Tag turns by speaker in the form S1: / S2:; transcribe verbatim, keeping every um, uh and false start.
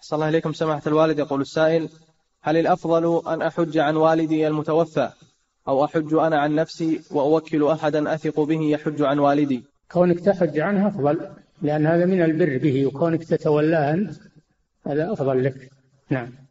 S1: صلى الله عليكم سماحة الوالد. يقول السائل: هل الأفضل أن أحج عن والدي المتوفى أو أحج أنا عن نفسي وأوكل أحدا أثق به يحج عن والدي؟
S2: كونك تحج عنه أفضل، لأن هذا من البر به، وكونك تتولاه أنت هذا أفضل لك. نعم.